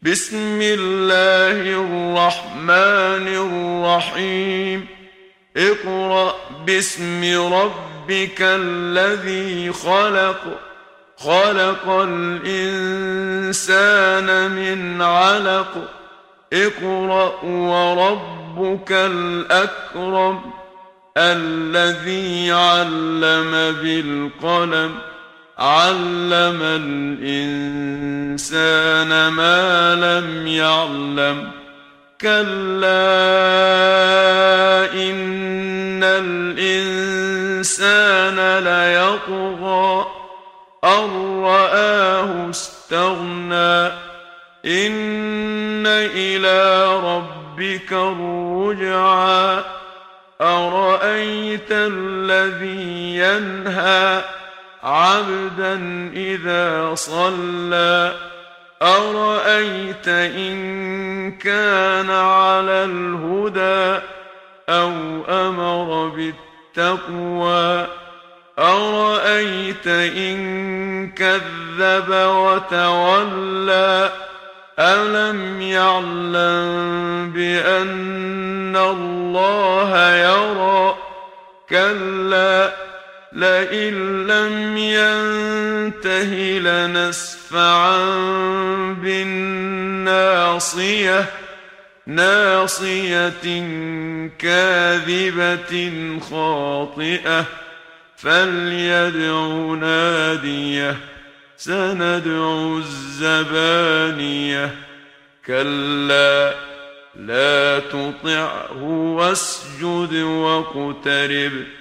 بسم الله الرحمن الرحيم اقرأ باسم ربك الذي خلق خلق الإنسان من علق اقرأ وربك الأكرم الذي علم بالقلم علم الإنسان ما لم يعلم كلا إن الإنسان ليطغى أن رآه استغنى إن إلى ربك الرجعى أرأيت الذي ينهى عبدا إذا صلى أرأيت إن كان على الهدى أو أمر بالتقوى أرأيت إن كذب وتولى ألم يعلم بأن الله يرى كلا لئن لم ينته لنسفعا بالناصية ناصية كاذبة خاطئة فليدع ناديه سندع الزبانية كلا لا تطعه واسجد واقترب